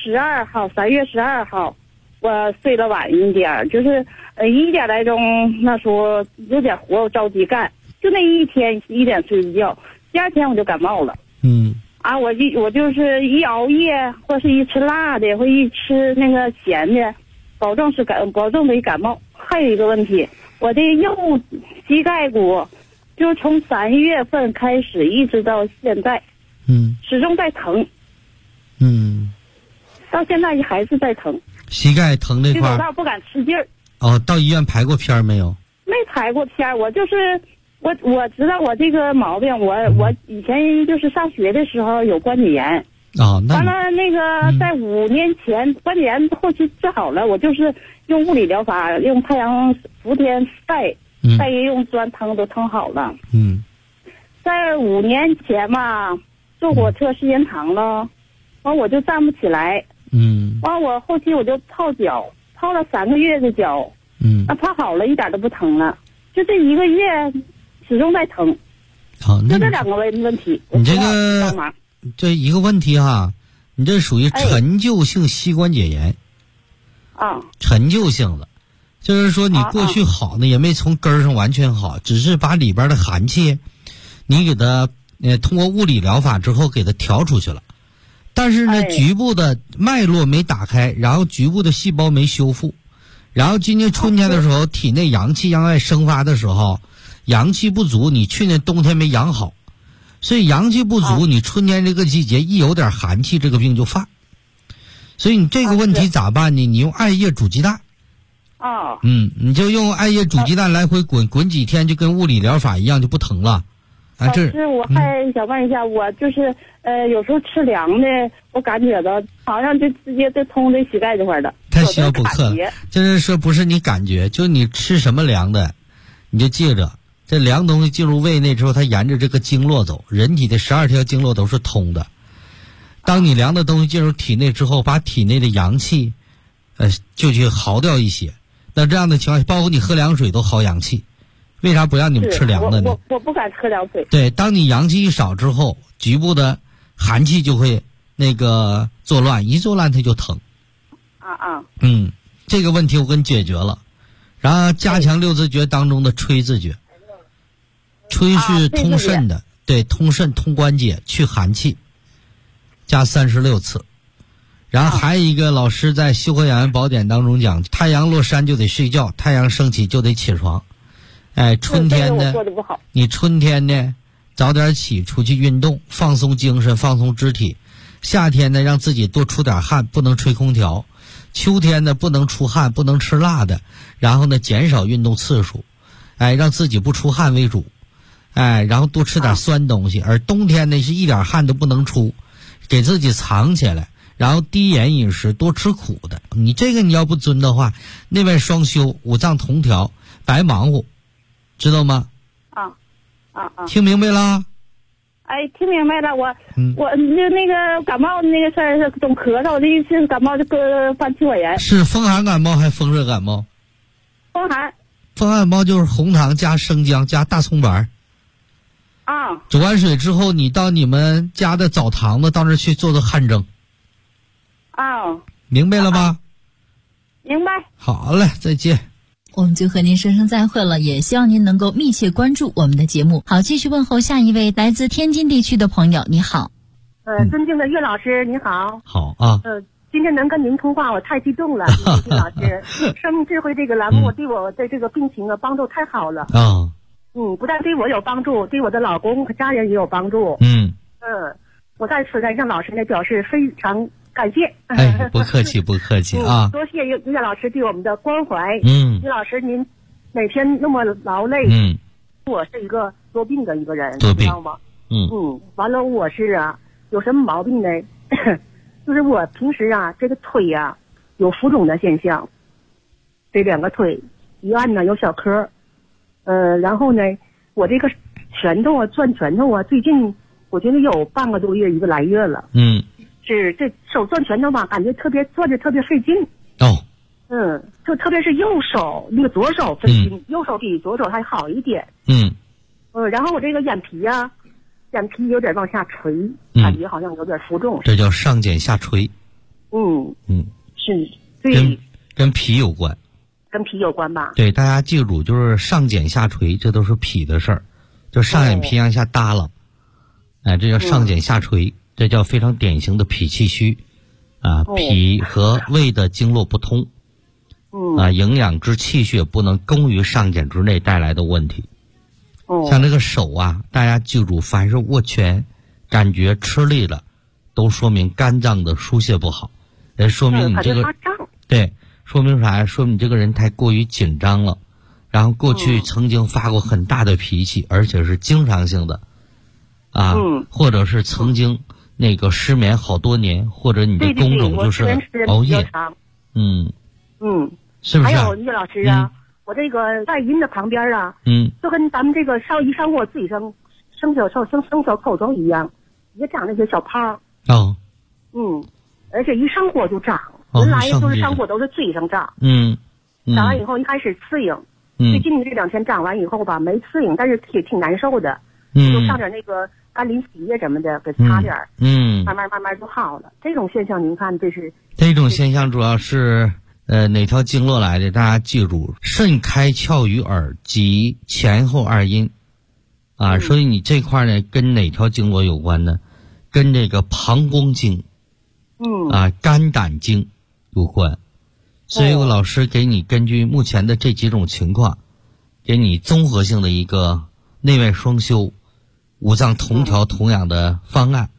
Speaker 8: 3月12号，我睡得晚一点，就是1点来钟，那时候有点活，我着急干，就那一天1点睡的觉，第2天我就感冒了。我就是一熬夜，或是一吃辣的，或一吃那个咸的，保证得感冒。还有一个问题，我的右膝盖骨，就从3月份开始一直到现在，始终在疼。到现在还是在疼。
Speaker 4: 膝盖疼那块儿，
Speaker 8: 走道不敢使劲儿。
Speaker 4: 到医院排过片没有？
Speaker 8: 没排过片，我就是我知道我这个毛病，我以前就是上学的时候有关节炎。完了那个在5年前关节炎后期治好了，我就是用物理疗法，用太阳伏天晒，用酸腾都腾好了。在5年前嘛，坐火车时间长了，完我就站不起来。完我后期我就泡脚，泡了3个月的脚。泡好了，一点都不疼了，就这1个月始终在疼。就这2个问题，
Speaker 4: 你这个这一个问题哈，你这属于陈旧性膝关节炎。陈旧性的， 就是说你过去好呢，也没从根儿上完全好，只是把里边的寒气，你给它通过物理疗法之后给它调出去了。但是呢，局部的脉络没打开，然后局部的细胞没修复，然后今年春天的时候，体内阳气向外生发的时候，阳气不足，你去年冬天没养好，所以阳气不足，你春天这个季节一有点寒气，这个病就犯。所以你这个问题咋办呢？你用艾叶煮鸡蛋。你就用艾叶煮鸡蛋来回滚几天，就跟物理疗法一样，就不疼了。
Speaker 8: 老师，我还想问一下，我就是有时候吃凉的，我感觉到好像就直接就通这膝盖这块的。
Speaker 4: 太需要补课了，就是说不是你感觉，就你吃什么凉的，你就记着，这凉东西进入胃内之后，它沿着这个经络走，人体的12条经络都是通的。当你凉的东西进入体内之后，把体内的阳气，就去耗掉一些。那这样的情况下，包括你喝凉水都耗阳气，为啥不让你们吃凉的呢？
Speaker 8: 我不敢喝凉水。
Speaker 4: 对，当你阳气一少之后，局部的寒气就会作乱，一作乱它就疼。这个问题我给你解决了，然后加强六字诀当中的吹字诀。吹是通肾的，对，通肾通关节去寒气，加36次。然后还有一个老师在《修和养颜宝典》当中讲，太阳落山就得睡觉，太阳升起就得起床。春天呢，你春天呢早点起，出去运动，放松精神，放松肢体。夏天呢让自己多出点汗，不能吹空调。秋天呢不能出汗，不能吃辣的，然后呢减少运动次数，让自己不出汗为主，然后多吃点酸东西。而冬天呢是一点汗都不能出，给自己藏起来。然后低盐饮食，多吃苦的。你这个你要不遵的话，内外双修，五脏同调，白忙活，知道吗？听明白了？
Speaker 8: 听明白了。我那个感冒那个事儿是总咳嗽，这一次感冒就犯气管炎。
Speaker 4: 是风寒感冒还是风热感冒？
Speaker 8: 风寒。
Speaker 4: 风寒感冒就是红糖加生姜加大葱白。煮完水之后，你到你们家的澡堂子到那儿去做汗蒸。明白了吧？
Speaker 8: 明白。
Speaker 4: 好嘞，再见。
Speaker 3: 我们就和您说声再会了，也希望您能够密切关注我们的节目。好，继续问候下一位来自天津地区的朋友，你好。
Speaker 9: 尊敬的岳老师，你好。
Speaker 4: 好啊。
Speaker 9: 今天能跟您通话，我太激动了。岳老师，生命智慧这个栏目对我的这个病情帮助太好了。不但对我有帮助，对我的老公和家人也有帮助。我在此向老师表示非常感谢。
Speaker 4: 不客气不客气啊！
Speaker 9: 多谢岳老师对我们的关怀。岳老师您每天那么劳累。我是一个多病的一个人，你知道吗？完了我是有什么毛病呢？就是我平时这个腿有浮肿的现象，这两个腿一按有小颗。然后呢，我这个拳头攥拳头最近我觉得有半个多月1个来月了。是这手攥拳头感觉攥着特别费劲。就特别是右手那个左手费劲，右手比左手还好一点。然后我这个眼皮有点往下垂，感觉好像有点浮肿。
Speaker 4: 这叫上睑下垂。
Speaker 9: 是对，
Speaker 4: 跟脾有关。
Speaker 9: 跟脾有关吧？
Speaker 4: 对，大家记住，就是上睑下垂，这都是脾的事儿，就上眼皮向下耷拉，这叫上睑下垂，这叫非常典型的脾气虚，脾和胃的经络不通，营养之气血不能供于上睑之内带来的问题。像这个手大家记住，凡是握拳感觉吃力了，都说明肝脏的疏泄不好，也说明你这个对。说明啥呀？说明你这个人太过于紧张了，然后过去曾经发过很大的脾气，而且是经常性的，或者是曾经失眠好多年，或者你的工种就是熬夜，是不是？
Speaker 9: 还有岳老师我这个在阴的旁边就跟咱们这个上火自己生小口疮一样，也长那些小泡。而且一上火就长。原来就是上火都是嘴上长，长完以后一开始刺痒，最近这2天长完以后没刺痒，但是也挺难受的，就上点那个甘霖洗液什么的给擦点，慢慢就好了。这种现象您看这种
Speaker 4: 现象主要是哪条经络来的？大家记住，肾开窍于耳及前后二阴啊，所以你这块呢跟哪条经络有关呢？跟这个膀胱经肝胆经有关。所以我老师给你根据目前的这几种情况，给你综合性的一个内外双修、五脏同调同养的方案。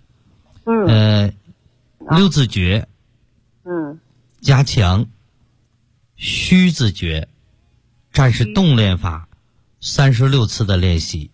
Speaker 4: 六字诀，加强虚字诀，战士动练法，36次的练习。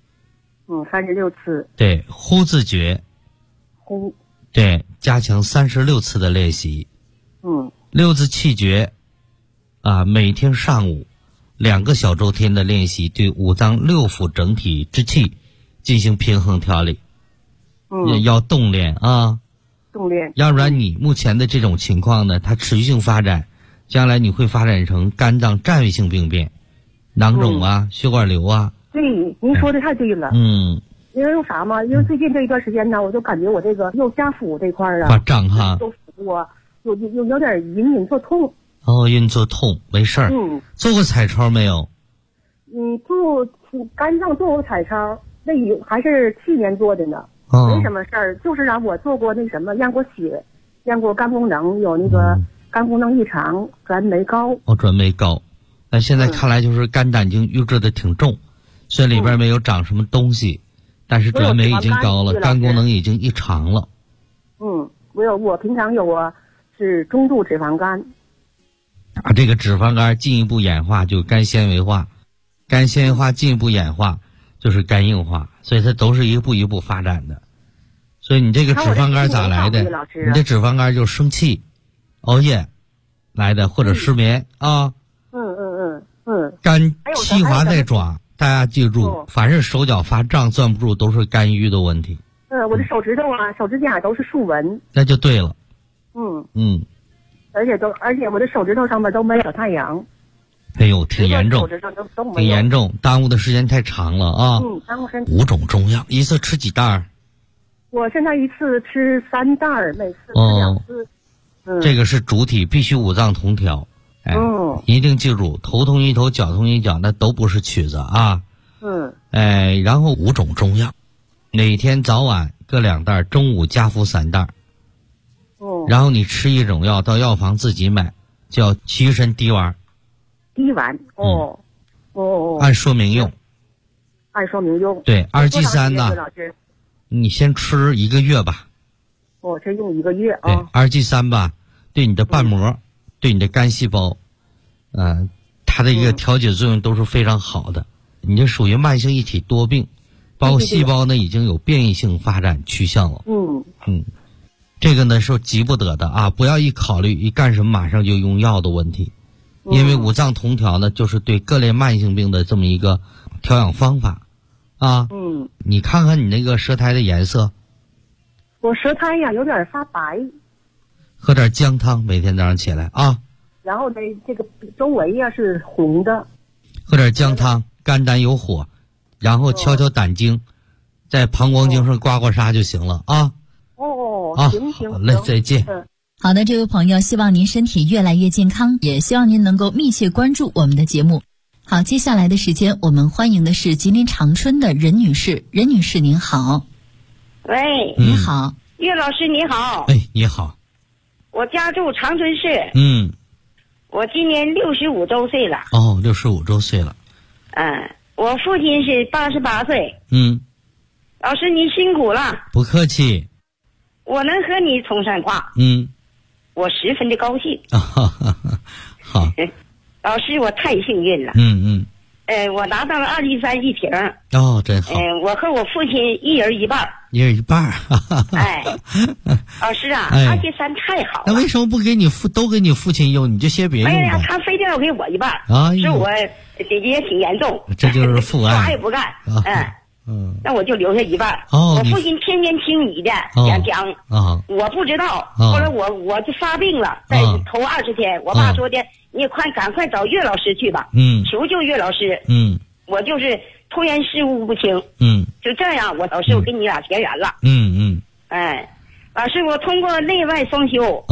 Speaker 9: 36次。
Speaker 4: 对，呼字诀。
Speaker 9: 呼。
Speaker 4: 对，加强36次的练习。六字气诀，每天上午2个小周天的练习，对五脏六腑整体之气进行平衡调理。也要动练啊。
Speaker 9: 动练。
Speaker 4: 要不然你目前的这种情况呢，它持续性发展，将来你会发展成肝脏占位性病变，囊肿啊，血管瘤啊。
Speaker 9: 对，您说的太对了。因为啥嘛？因为最近这一段时间呢，我就感觉我这个右下腹这块啊，
Speaker 4: 发胀哈，
Speaker 9: 都我有点隐隐作痛。
Speaker 4: 隐作痛，没事儿。做过彩超没有？
Speaker 9: 做肝脏做过彩超，那还是去年做的呢。没什么事儿，就是让我做过那什么，验过血，验过肝功能，有那个肝功能异常，转酶高。转酶高，那现在看来就是肝胆经郁滞的挺重，虽然里边没有长什么东西，但是转酶已经高了，肝功能已经异常了。我平常是中度脂肪肝。这个脂肪肝进一步演化就肝纤维化，肝纤维化进一步演化就是肝硬化，所以它都是一步一步发展的。所以你这个脂肪肝咋来的？你这脂肪肝就是生气、熬夜来的，或者失眠啊。肝气滑在爪，大家记住，凡是手脚发胀、攥不住，都是肝郁的问题。我的手指头手指甲都是竖纹。那就对了。而且我的手指头上面都没有太阳。哎呦，挺严重，挺严重，耽误的时间太长了啊！耽误身体。5种中药，一次吃几袋？我现在一次吃3袋，每次吃2次。这个是主体，必须五脏同调。一定记住，头痛医头，脚痛医脚，那都不是曲子啊。然后5种中药，每天早晚各2袋，中午加服3袋。然后你吃一种药，到药房自己买，叫祛神滴丸。滴丸按说明用。对，2G3呢？你先吃1个月吧。先用1个月啊。对，2G3吧，对你的瓣膜，对你的肝细胞，它的一个调节作用都是非常好的。你这属于慢性一体多病，包括细胞呢已经有变异性发展趋向了。这个呢是急不得的啊，不要一考虑一干什么马上就用药的问题。因为五脏同调呢，就是对各类慢性病的这么一个调养方法啊。你看看你那个舌苔的颜色。我舌苔呀有点发白。喝点姜汤，每天早上起来啊。然后呢，这个周围呀是红的。喝点姜汤，肝胆有火，然后敲敲胆经，在膀胱经上刮刮痧就行了啊。行，好嘞，再见。
Speaker 3: 好的，这位朋友，希望您身体越来越健康，也希望您能够密切关注我们的节目。好，接下来的时间，我们欢迎的是吉林长春的任女士。任女士您好。
Speaker 10: 喂，
Speaker 3: 你好。
Speaker 10: 岳老师你好。
Speaker 4: 你好。
Speaker 10: 我家住长春市。我今年65周岁了。
Speaker 4: 65周岁了。
Speaker 10: 我父亲是88岁。老师您辛苦了。
Speaker 4: 不客气。
Speaker 10: 我能和你通上话。我十分的高兴。
Speaker 4: 好。
Speaker 10: 老师我太幸运了。我拿到了2G3一瓶。
Speaker 4: 真好。
Speaker 10: 我和我父亲一人一半。
Speaker 4: 一人一半。
Speaker 10: 老师啊，2G3太好了。
Speaker 4: 那为什么不给你都给你父亲用，你就先别用呢？
Speaker 10: 他非得要给我一半。是我姐姐也挺严重。
Speaker 4: 这就是父爱。
Speaker 10: 啥也不干。那我就留下一半。我父亲天天听你的讲。我不知道。后来我就发病了，在头20天，我爸说的，你赶快找岳老师去吧。求救岳老师。我就是突然事务不清。就这样，老师我跟你俩结缘了。老师，我通过内外双修。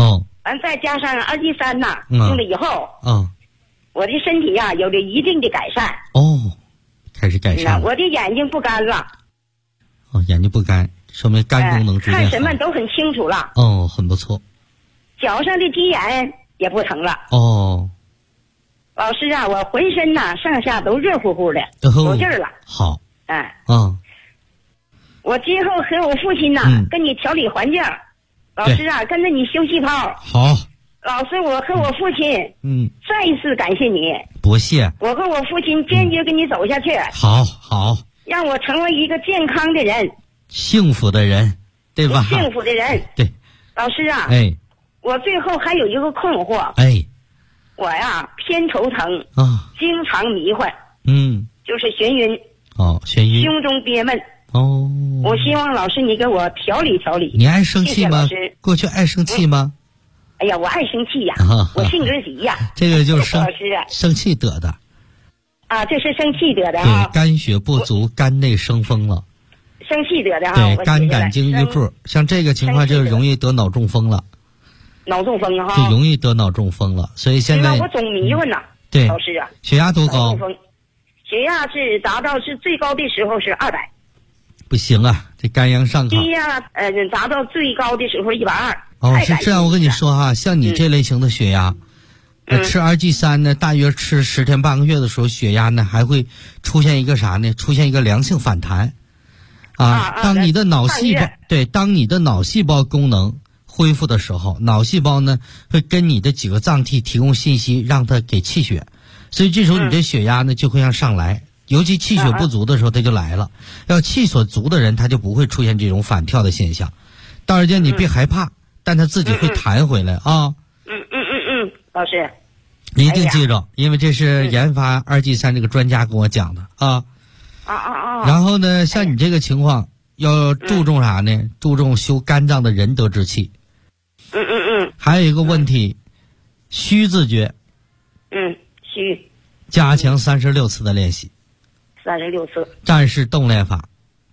Speaker 10: 完再加上二级3呐，用了以后，我的身体呀有了一定的改善。
Speaker 4: 开始改善了。
Speaker 10: 我的眼睛不干了。
Speaker 4: 眼睛不干，说明肝功能逐渐好。
Speaker 10: 看什么都很清楚了。
Speaker 4: 很不错。
Speaker 10: 脚上的鸡眼也不疼了。老师啊，我浑身呐上下都热乎乎的，有劲儿了。
Speaker 4: 好。
Speaker 10: 我今后和我父亲呐，跟你调理环境。老师啊，跟着你修气泡。
Speaker 4: 好。
Speaker 10: 老师，我和我父亲，再一次感谢你。
Speaker 4: 不谢。
Speaker 10: 我和我父亲坚决跟你走下去。
Speaker 4: 好。
Speaker 10: 让我成为一个健康的人，
Speaker 4: 幸福的人，对吧？
Speaker 10: 幸福的人。
Speaker 4: 对。
Speaker 10: 老师啊。我最后还有一个困惑。我呀偏头疼经常迷幻。就是眩晕。
Speaker 4: 眩晕。
Speaker 10: 胸中憋闷。我希望老师你给我调理调理。
Speaker 4: 你爱生气吗？过去爱生气吗？
Speaker 10: 哎呀，我爱生气呀，我性格急呀。
Speaker 4: 这个就是生气得的。
Speaker 10: 这是生气得的
Speaker 4: 对，肝血不足，肝内生风了。
Speaker 10: 生气得的
Speaker 4: 对，肝胆经郁固，像这个情况就容易得脑中风了。
Speaker 10: 脑中风
Speaker 4: 就容易得脑中风了，所以现在
Speaker 10: 我总迷糊呢。
Speaker 4: 对，
Speaker 10: 老师啊，
Speaker 4: 血压多高？
Speaker 10: 血压是达到最高的时候是200。
Speaker 4: 不行啊，这肝阳上亢。
Speaker 10: 低压达到最高的时候120。
Speaker 4: 是这样，我跟你说哈，像你这类型的血压，吃RG3呢，大约吃10天半个月的时候，血压呢还会出现一个啥呢？出现一个良性反弹。当你的脑细胞当你的脑细胞功能恢复的时候，脑细胞呢会跟你的几个脏器提供信息，让它给气血，所以这时候你的血压呢就会上来。尤其气血不足的时候，它就来了。要气所足的人，他就不会出现这种反跳的现象。到时间你别害怕，但他自己会弹回来啊。
Speaker 10: 老师，
Speaker 4: 你一定记着，因为这是研发2G3这个专家跟我讲的啊。然后呢，像你这个情况，要注重啥呢？注重修肝脏的仁德之气。还有一个问题，虚字诀。
Speaker 10: 虚。
Speaker 4: 加强36次的练习。
Speaker 10: 36次。
Speaker 4: 战士动练法。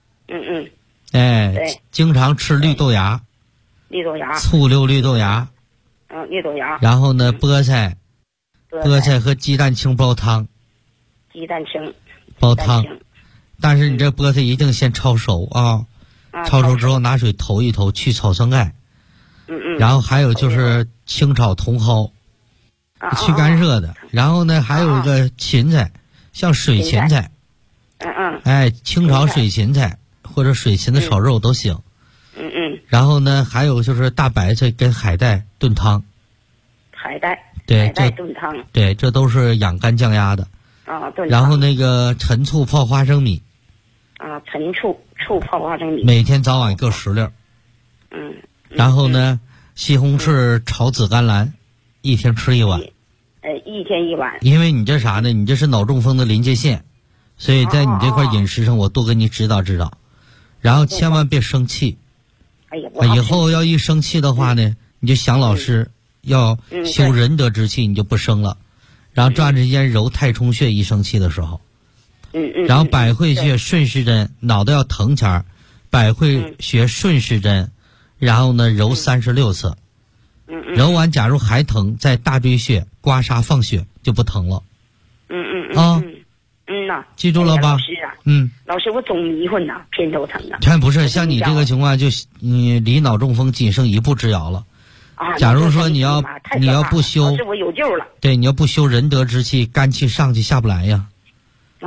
Speaker 4: 经常吃绿豆芽。醋溜绿豆芽。
Speaker 10: 绿豆芽。
Speaker 4: 然后呢，菠菜和鸡蛋清煲汤。
Speaker 10: 鸡蛋清。
Speaker 4: 煲汤。但是你这菠菜一定先焯熟啊。焯熟之后拿水投一投，去草酸钙。然后还有就是清炒茼蒿。去干热的。然后呢，还有一个芹菜，像水芹菜。清炒水芹菜或者水芹的炒肉都行。然后呢，还有就是大白菜跟海带炖汤。
Speaker 10: 海带炖汤。
Speaker 4: 对，这都是养肝降压的。然后那个陈醋泡花生米。
Speaker 10: 陈醋泡花生米。
Speaker 4: 每天早晚各10粒。然后呢，西红柿炒紫甘蓝，一天吃1碗。
Speaker 10: 一天1碗。
Speaker 4: 因为你这啥呢？你这是脑中风的临界线，所以在你这块饮食上，我多给你指导指导。然后千万别生气。以后要一生气的话呢，你就想老师要修仁德之气，你就不生了。然后抓着间揉太冲穴，一生气的时候。然后百会穴顺时针，脑袋要疼前儿，百会穴顺时针，然后呢揉36次。揉完假如还疼，在大椎穴刮痧放血就不疼了。记住了吧？
Speaker 10: 老师啊，老师我总迷混呐，偏头疼啊。
Speaker 4: 不是，像你这个情况，就你离脑中风仅剩1步之遥了。假如说你要不修，
Speaker 10: 我有救了。
Speaker 4: 对，你要不修仁德之气，肝气上去下不来呀。